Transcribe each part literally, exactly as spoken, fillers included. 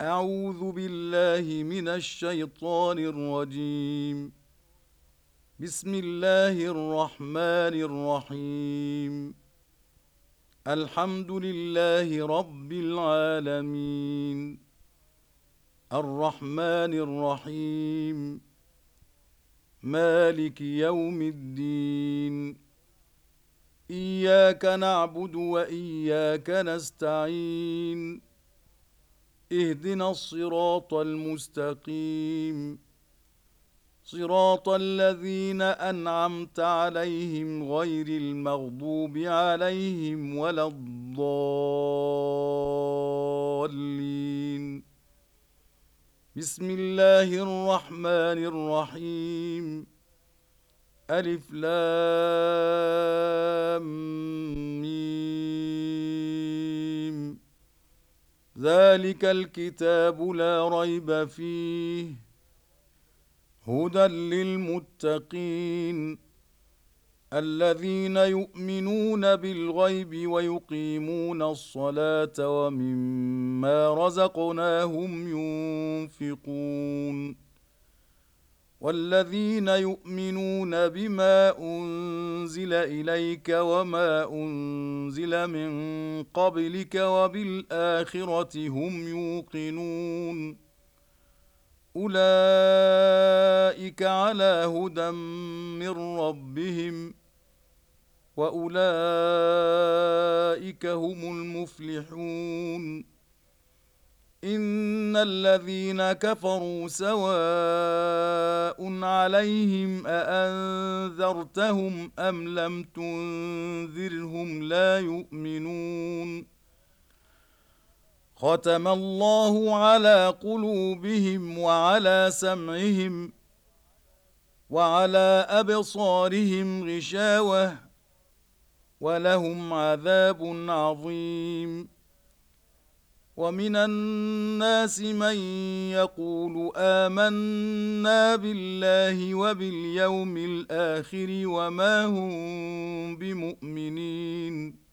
أعوذ بالله من الشيطان الرجيم. بسم الله الرحمن الرحيم. الحمد لله رب العالمين، الرحمن الرحيم، مالك يوم الدين. إياك نعبد وإياك نستعين، اهدنا الصراط المستقيم، صراط الذين أنعمت عليهم غير المغضوب عليهم ولا الضالين. بسم الله الرحمن الرحيم. ألف لام ميم. ذلك الكتاب لا ريب فيه، هدى للمتقين الذين يؤمنون بالغيب ويقيمون الصلاة ومما رزقناهم ينفقون، والذين يؤمنون بما أنزل إليك وما أنزل من قبلك وبالآخرة هم يوقنون، أولئك على هدى من ربهم وأولئك هم المفلحون. إن الذين كفروا سواء عليهم أأنذرتهم أم لم تنذرهم لا يؤمنون. ختم الله على قلوبهم وعلى سمعهم وعلى أبصارهم غشاوة ولهم عذاب عظيم. ومن الناس من يقول آمنا بالله وباليوم الآخر وما هم بمؤمنين،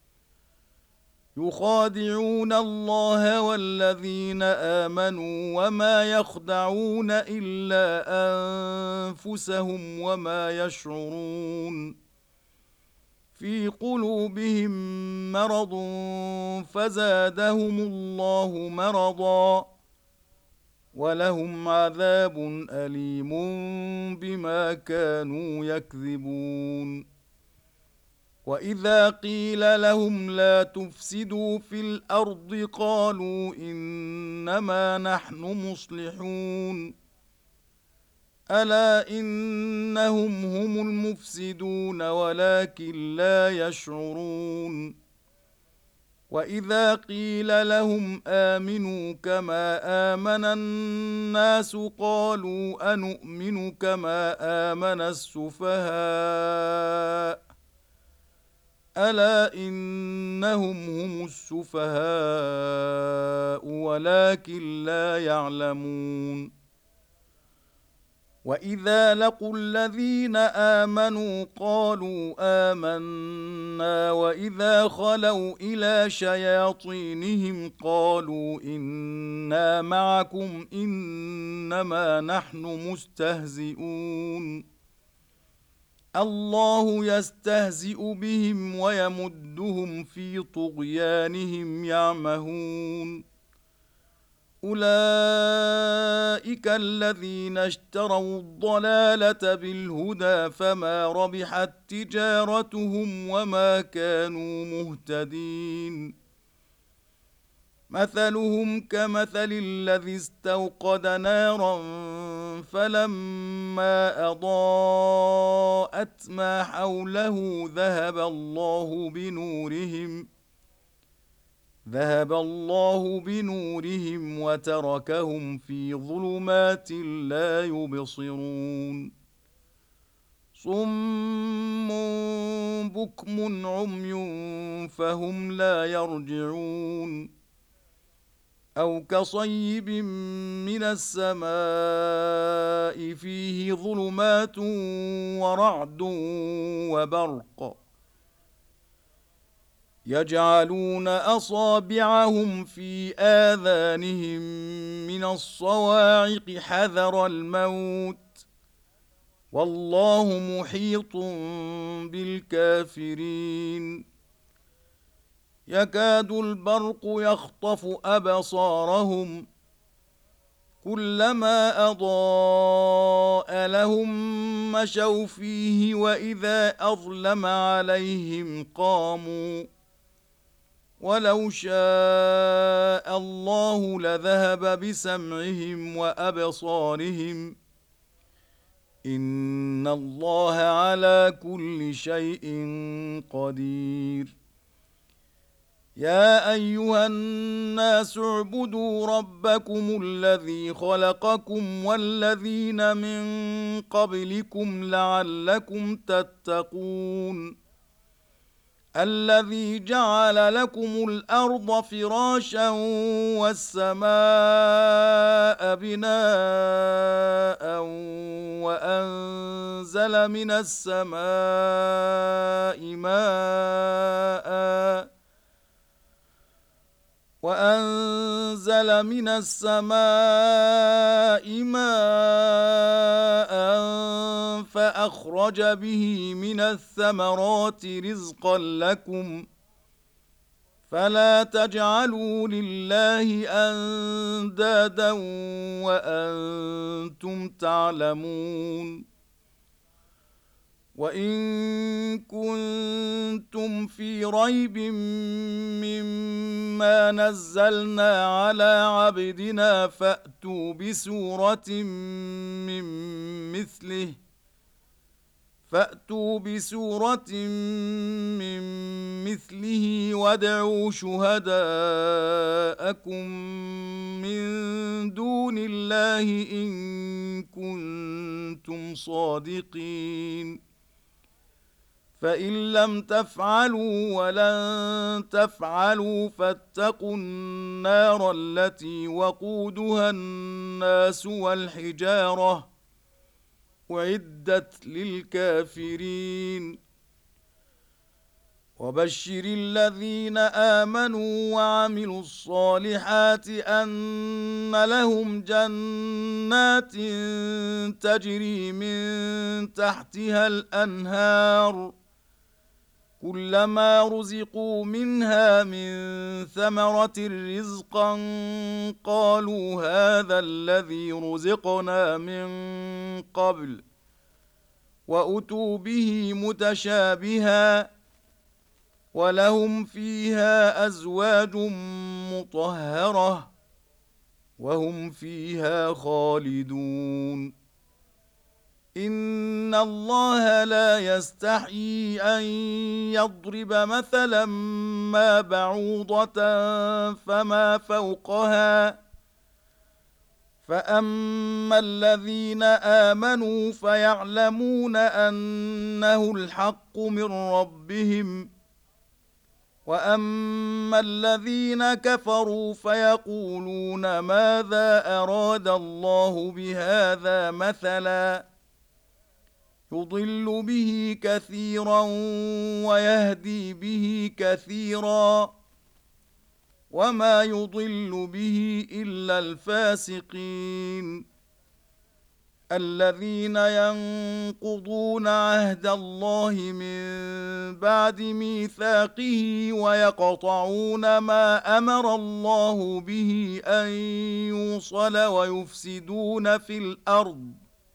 يخادعون الله والذين آمنوا وما يخدعون إلا أنفسهم وما يشعرون. في قلوبهم مرض فزادهم الله مرضا ولهم عذاب أليم بما كانوا يكذبون. وإذا قيل لهم لا تفسدوا في الأرض قالوا إنما نحن مصلحون، ألا إنهم هم المفسدون ولكن لا يشعرون. وإذا قيل لهم آمنوا كما آمن الناس قالوا أنؤمن كما آمن السفهاء، ألا إنهم هم السفهاء ولكن لا يعلمون. وإذا لقوا الذين آمنوا قالوا آمنا وإذا خلوا إلى شياطينهم قالوا إنا معكم إنما نحن مستهزئون. الله يستهزئ بهم ويمدهم في طغيانهم يعمهون. أولئك الذين اشتروا الضلالة بالهدى فما ربحت تجارتهم وما كانوا مهتدين. مثلهم كمثل الذي استوقد نارا فلما أضاءت ما حوله ذهب الله بنورهم ذهب الله بنورهم وتركهم في ظلمات لا يبصرون. صم بكم عمي فهم لا يرجعون. أو كصيب من السماء فيه ظلمات ورعد وبرق يجعلون أصابعهم في آذانهم من الصواعق حذر الموت والله محيط بالكافرين يكاد البرق يخطف أبصارهم كلما أضاء لهم مشوا فيه وإذا أظلم عليهم قاموا ولو شاء الله لذهب بسمعهم وأبصارهم إن الله على كل شيء قدير يا أيها الناس اعبدوا ربكم الذي خلقكم والذين من قبلكم لعلكم تتقون الذي جعل لكم الأرض فراشا والسماء بناء وأنزل من السماء ماءً وأنزل من السماء ماء فأخرج به من الثمرات رزقا لكم فلا تجعلوا لله أندادا وأنتم تعلمون وإن كنتم في ريب مما نزلنا على عبدنا فأتوا بسورة من مثله فأتوا بسورة من مثله وادعوا شهداءكم من دون الله إن كنتم صادقين فإن لم تفعلوا ولن تفعلوا فاتقوا النار التي وقودها الناس والحجارة أعدت للكافرين وبشر الذين آمنوا وعملوا الصالحات أن لهم جنات تجري من تحتها الأنهار كلما رزقوا منها من ثمرة رزقا قالوا هذا الذي رزقنا من قبل وأتوا به متشابها ولهم فيها أزواج مطهرة وهم فيها خالدون إن الله لا يستحيي أن يضرب مثلا ما بعوضة فما فوقها فأما الذين آمنوا فيعلمون أنه الحق من ربهم وأما الذين كفروا فيقولون ماذا أراد الله بهذا مثلا يضل به كثيرا ويهدي به كثيرا وما يضل به إلا الفاسقين الذين ينقضون عهد الله من بعد ميثاقه ويقطعون ما أمر الله به أن يوصل ويفسدون في الأرض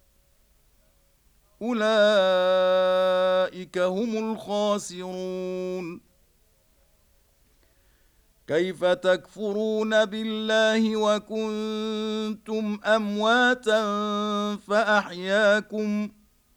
أولئك هم الخاسرون كيف تكفرون بالله وكنتم أمواتا فأحياكم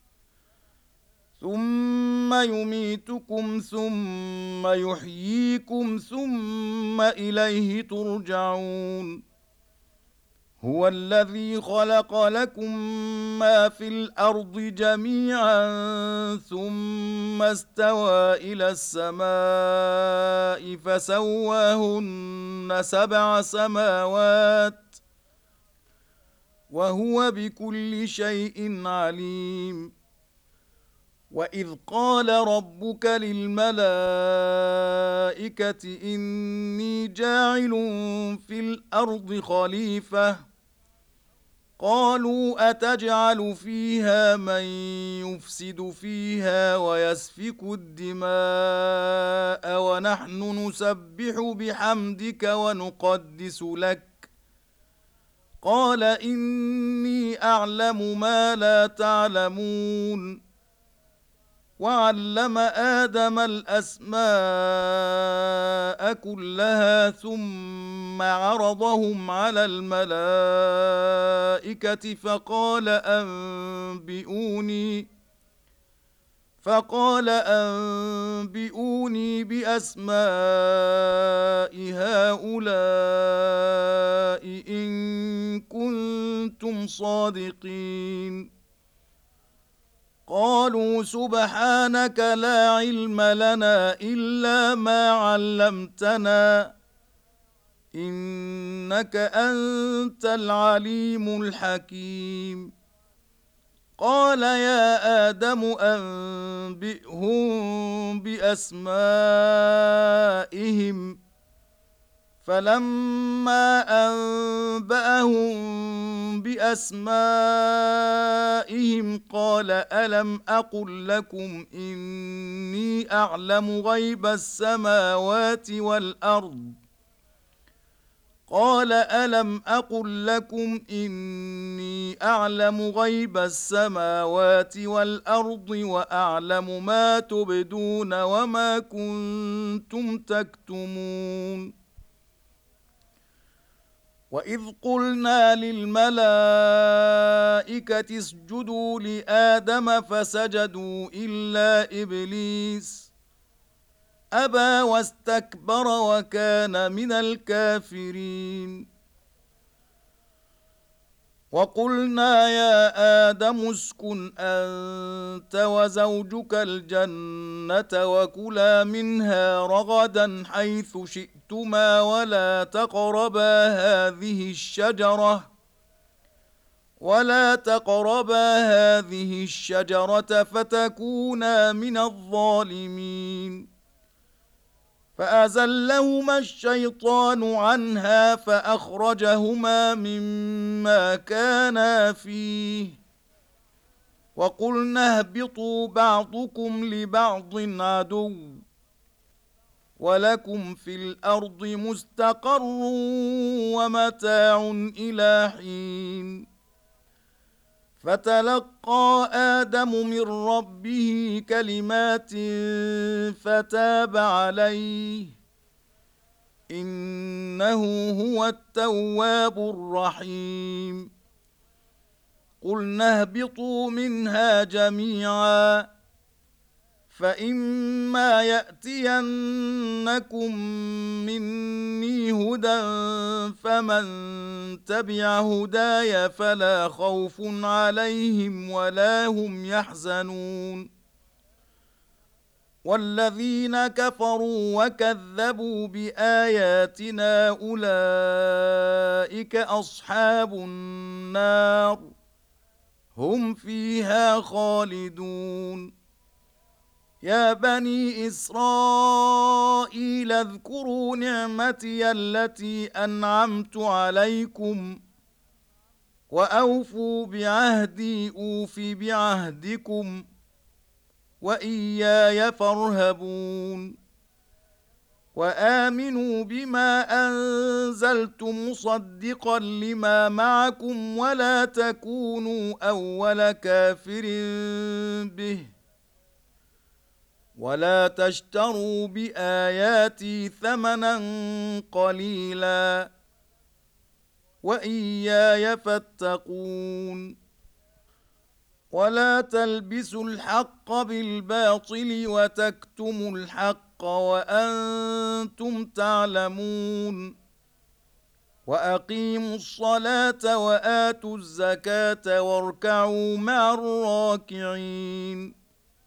ثم يميتكم ثم يحييكم ثم إليه ترجعون هو الذي خلق لكم ما في الأرض جميعا ثم استوى إلى السماء فسواهن سبع سماوات وهو بكل شيء عليم وإذ قال ربك للملائكة إني جاعل في الأرض خليفة قالوا أتجعل فيها من يفسد فيها ويسفك الدماء ونحن نسبح بحمدك ونقدس لك قال إني أعلم ما لا تعلمون وعلم آدم الأسماء كلها ثم عرضهم على الملائكة فقال أنبئوني فقال أنبئوني بأسماء هؤلاء إن كنتم صادقين قالوا سبحانك لا علم لنا إلا ما علمتنا إنك أنت العليم الحكيم قال يا آدم أنبئهم بأسمائهم فلما أنبأهم بأسمائهم قال ألم أقل لكم إني أعلم غيب السماوات والأرض قال ألم أقل لكم إني أعلم غيب السماوات والأرض وأعلم ما تبدون وما كنتم تكتمون وإذ قلنا للملائكة اسجدوا لآدم فسجدوا إلا إبليس أبى واستكبر وكان من الكافرين وقلنا يا آدم اسكن أنت وزوجك الجنة وكلا منها رغدا حيث شئتما ولا تقربا هذه الشجرة ولا تقربا هذه الشجرة فتكونا من الظالمين فأزلهما الشيطان عنها فأخرجهما مما كانا فيه وقلنا اهبطوا بعضكم لبعض عدو ولكم في الأرض مستقر ومتاع إلى حين فتلقى آدم من ربه كلمات فتاب عليه إنه هو التواب الرحيم قلنا اهبطوا منها جميعا فإما يأتينكم مني هدى فمن تبع هداي فلا خوف عليهم ولا هم يحزنون والذين كفروا وكذبوا بآياتنا أولئك أصحاب النار هم فيها خالدون يا بني إسرائيل اذكروا نعمتي التي أنعمت عليكم وأوفوا بعهدي أوف بعهدكم وإياي فارهبون وآمنوا بما أنزلت مصدقا لما معكم ولا تكونوا أول كافر به ولا تشتروا بآياتي ثمنا قليلا وإياي فاتقون ولا تلبسوا الحق بالباطل وتكتموا الحق وأنتم تعلمون وأقيموا الصلاة وآتوا الزكاة واركعوا مع الراكعين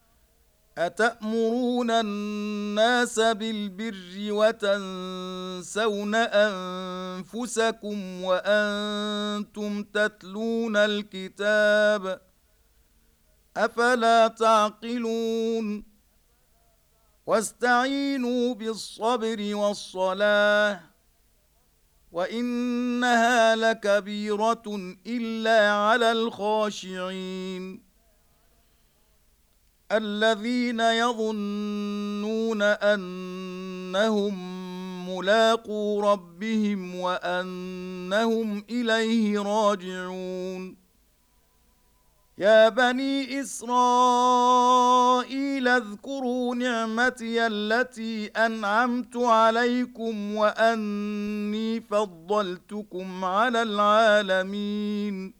أتأمرون الناس بالبر وتنسون أنفسكم وأنتم تتلون الكتاب أفلا تعقلون واستعينوا بالصبر والصلاة وإنها لكبيرة إلا على الخاشعين الذين يظنون أنهم ملاقو ربهم وأنهم إليه راجعون يا بني إسرائيل اذكروا نعمتي التي أنعمت عليكم وأني فضلتكم على العالمين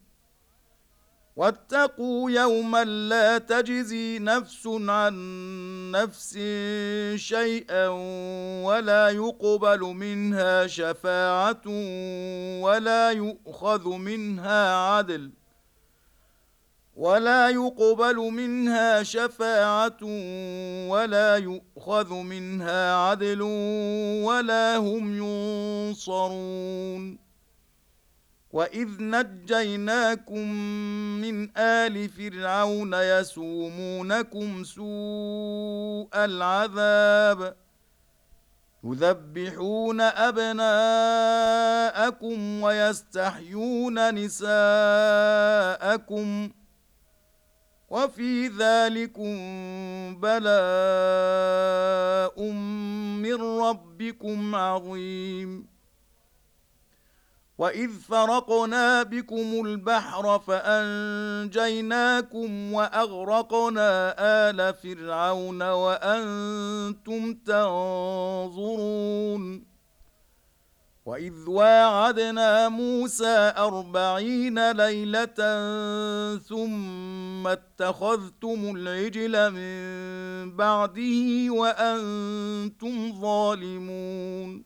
واتقوا يوما لا تجزي نفس عن نفس شيئا ولا يقبل منها شفاعة ولا يؤخذ منها عدل ولا يقبل منها شفاعة ولا يؤخذ منها عدل ولا هم ينصرون وإذ نجيناكم من آل فرعون يسومونكم سوء العذاب يذبحون أبناءكم ويستحيون نساءكم وفي ذلكم بلاء من ربكم عظيم وإذ فرقنا بكم البحر فأنجيناكم وأغرقنا آل فرعون وأنتم تنظرون وإذ واعدنا موسى أربعين ليلة ثم اتخذتم العجل من بعده وأنتم ظالمون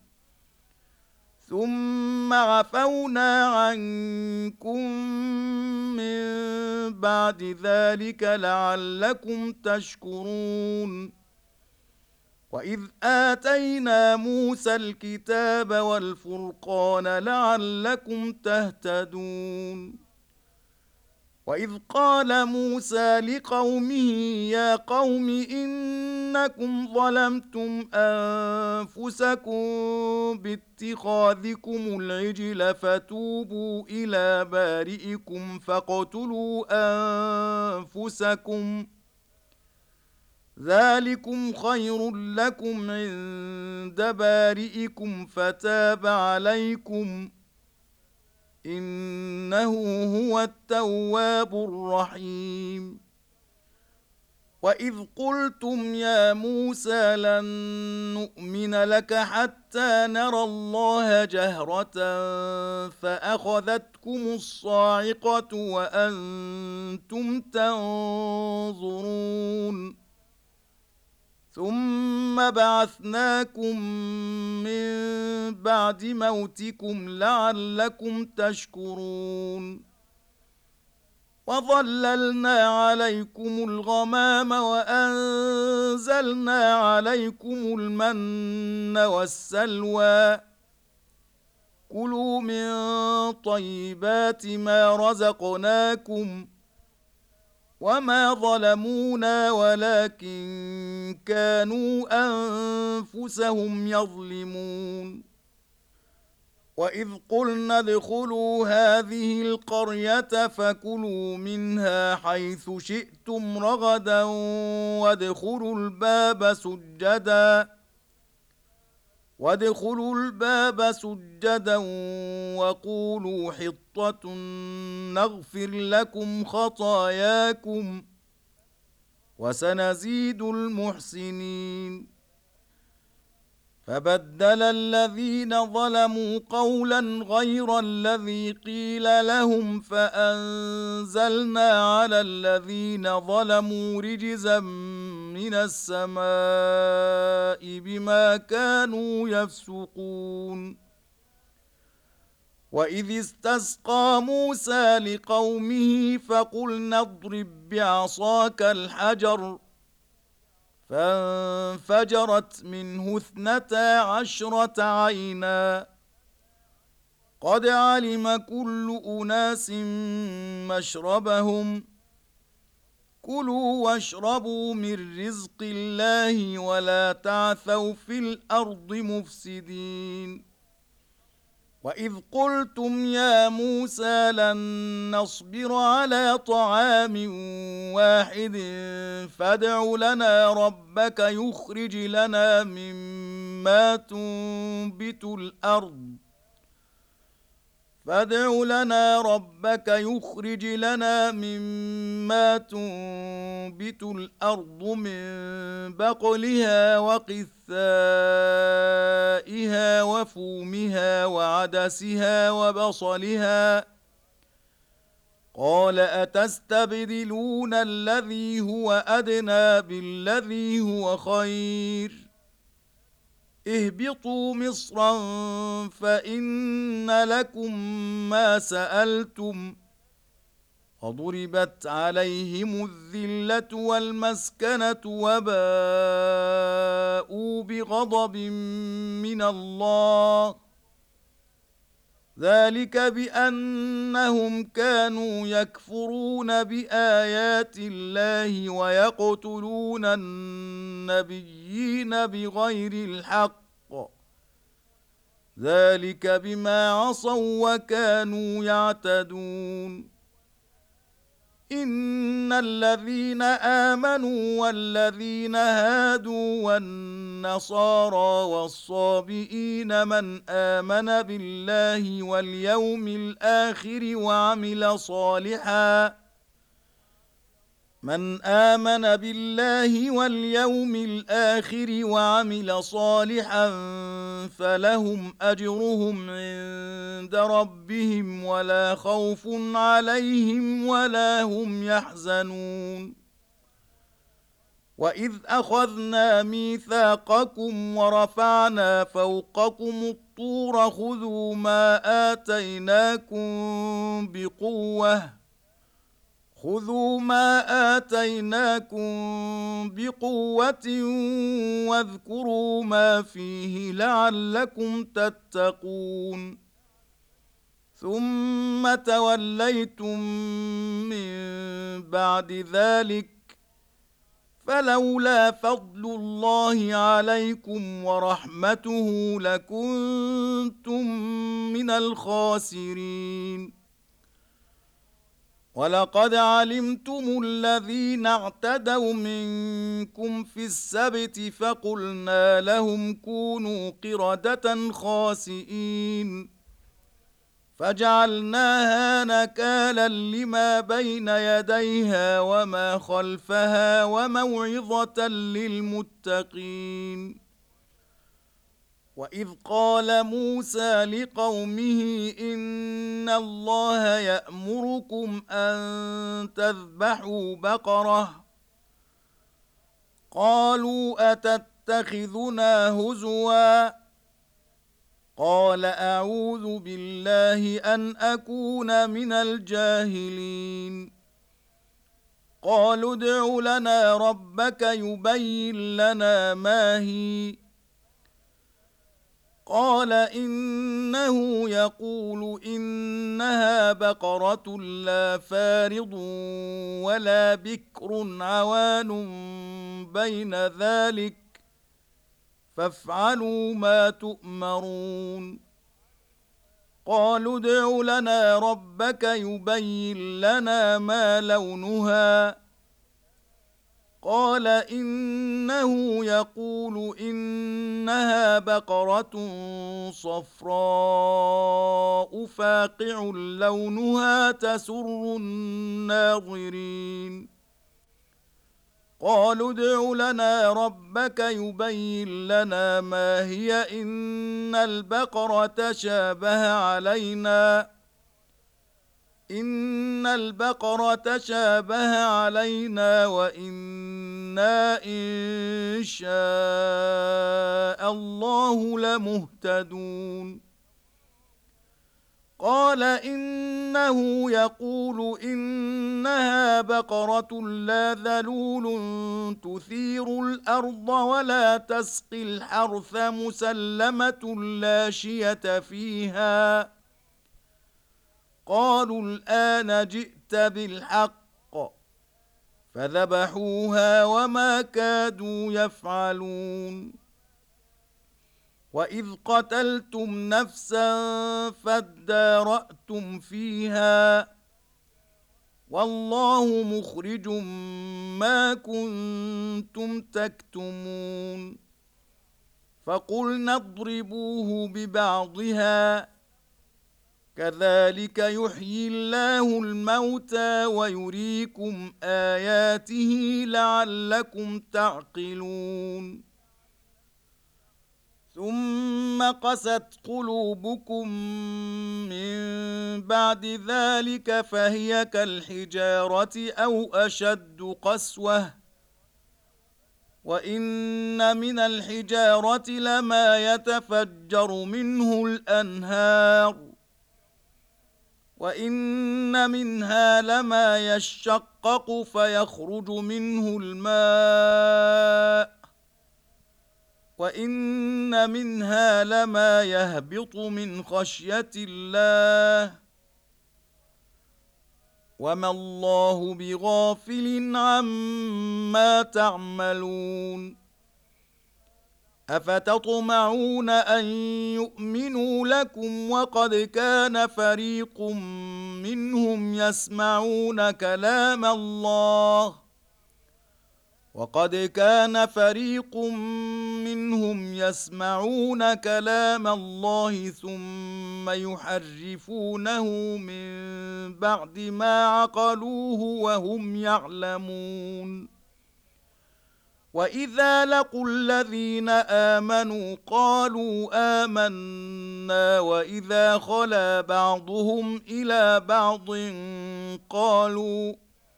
ثم عفونا عنكم من بعد ذلك لعلكم تشكرون وإذ آتينا موسى الكتاب والفرقان لعلكم تهتدون وإذ قال موسى لقومه يا قوم إنكم ظلمتم أنفسكم باتخاذكم العجل فتوبوا إلى بارئكم فاقتلوا أنفسكم ذلكم خير لكم عند بارئكم فتاب عليكم إنه هو التواب الرحيم وإذ قلتم يا موسى لن نؤمن لك حتى نرى الله جهرة فأخذتكم الصاعقة وأنتم تنظرون ثم بعثناكم من بعد موتكم لعلكم تشكرون وظللنا عليكم الغمام وأنزلنا عليكم المن والسلوى كلوا من طيبات ما رزقناكم وما ظلمونا ولكن كانوا أنفسهم يظلمون وإذ قلنا ادخلوا هذه القرية فكلوا منها حيث شئتم رغدا وادخلوا الباب سجدا وادخلوا الباب سجدا وقولوا حطة نغفر لكم خطاياكم وسنزيد المحسنين فبدل الذين ظلموا قولا غير الذي قيل لهم فأنزلنا على الذين ظلموا رجزا من السماء بما كانوا يفسقون وإذ استسقى موسى لقومه فقلنا اضرب بعصاك الحجر فانفجرت منه اثنتا عشرة عينا قد علم كل أناس مشربهم كلوا واشربوا من رزق الله ولا تعثوا في الأرض مفسدين وإذ قلتم يا موسى لن نصبر على طعام واحد فادع لنا ربك يخرج لنا مما تنبت الأرض فادع لنا ربك يخرج لنا مما تنبت الأرض من بقلها وقثائها وفومها وعدسها وبصلها قال أتستبدلون الذي هو أدنى بالذي هو خير اهبطوا مصرا فإن لكم ما سألتم وضربت عليهم الذلة والمسكنة وباءوا بغضب من الله ذلك بأنهم كانوا يكفرون بآيات الله ويقتلون النبيين بغير الحق ذلك بما عصوا وكانوا يعتدون إن الذين آمنوا والذين هادوا والنصارى والصابئين من آمن بالله واليوم الآخر وعمل صالحا من آمن بالله واليوم الآخر وعمل صالحا فلهم أجرهم عند ربهم ولا خوف عليهم ولا هم يحزنون وإذ أخذنا ميثاقكم ورفعنا فوقكم الطور خذوا ما آتيناكم بقوة خذوا ما آتيناكم بقوة واذكروا ما فيه لعلكم تتقون ثم توليتم من بعد ذلك فلولا فضل الله عليكم ورحمته لكنتم من الخاسرين ولقد علمتم الذين اعتدوا منكم في السبت فقلنا لهم كونوا قردة خاسئين فجعلناها نكالا لما بين يديها وما خلفها وموعظة للمتقين وإذ قال موسى لقومه إن الله يأمركم أن تذبحوا بقرة قالوا أتتخذنا هزوا قال أعوذ بالله أن أكون من الجاهلين قالوا ادع لنا ربك يبين لنا ما هي قال إنه يقول إنها بقرة لا فارض ولا بكر عوان بين ذلك فافعلوا ما تؤمرون قالوا ادع لنا ربك يبين لنا ما لونها قال إنه يقول إنها بقرة صفراء فاقع لونها تسر الناظرين قالوا ادع لنا ربك يبين لنا ما هي إن البقرة شابه علينا إن البقرة شابه علينا وإنا إن شاء الله لمهتدون قال إنه يقول إنها بقرة لا ذلول تثير الأرض ولا تسقي الحرث مسلمة لا شية فيها قالوا الآن جئت بالحق فذبحوها وما كادوا يفعلون وإذ قتلتم نفسا فادارأتم فيها والله مخرج ما كنتم تكتمون فقلنا اضربوه ببعضها كذلك يحيي الله الموتى ويريكم آياته لعلكم تعقلون ثم قست قلوبكم من بعد ذلك فهي كالحجارة أو أشد قسوة وإن من الحجارة لما يتفجر منه الأنهار وإن منها لما يشقق فيخرج منه الماء وإن منها لما يهبط من خشية الله وما الله بغافل عما تعملون أفتطمعون أن يؤمنوا لكم وقد كان فريق منهم يسمعون كلام الله وقد كان فريق منهم يسمعون كلام الله ثم يحرفونه من بعد ما عقلوه وهم يعلمون وإذا لقوا الذين آمنوا قالوا آمنا وإذا خلا بعضهم إلى بعض قالوا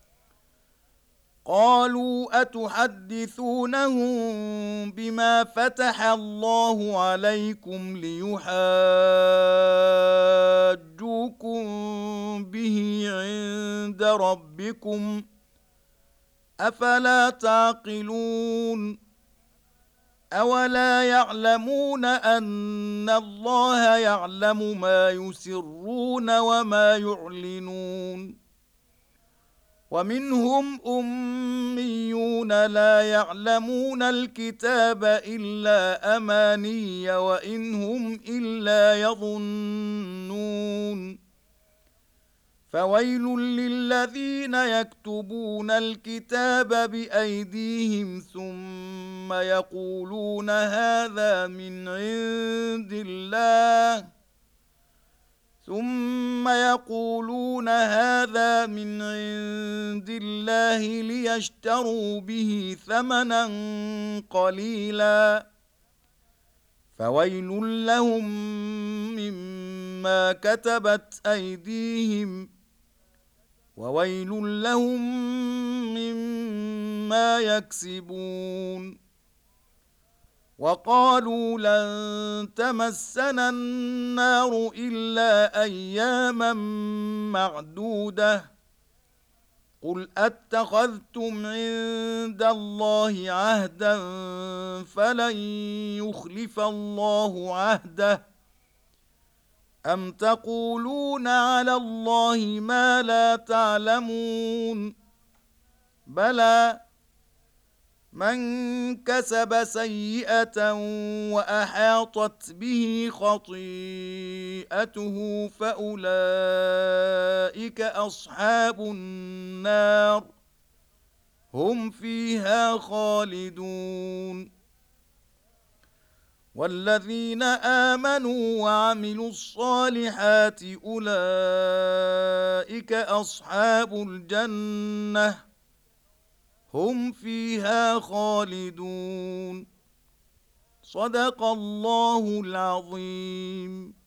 قالوا أتحدثونهم بما فتح الله عليكم ليحاجوكم به عند ربكم أفلا تعقلون أولا يعلمون أن الله يعلم ما يسرون وما يعلنون ومنهم أميون لا يعلمون الكتاب إلا أماني وإن هم إلا يظنون فويل للذين يكتبون الكتاب بأيديهم ثم يقولون هذا من عند الله ثم يقولون هذا من عند الله ليشتروا به ثمنا قليلا فويل لهم مما كتبت أيديهم وويل لهم مما يكسبون وقالوا لن تمسنا النار إلا أياما معدودة قل أتخذتم عند الله عهدا فلن يخلف الله عهده أم تقولون على الله ما لا تعلمون بلى من كسب سيئة وأحاطت به خطيئته فأولئك أصحاب النار هم فيها خالدون والذين آمنوا وعملوا الصالحات أولئك أصحاب الجنة هم فيها خالدون صدق الله العظيم.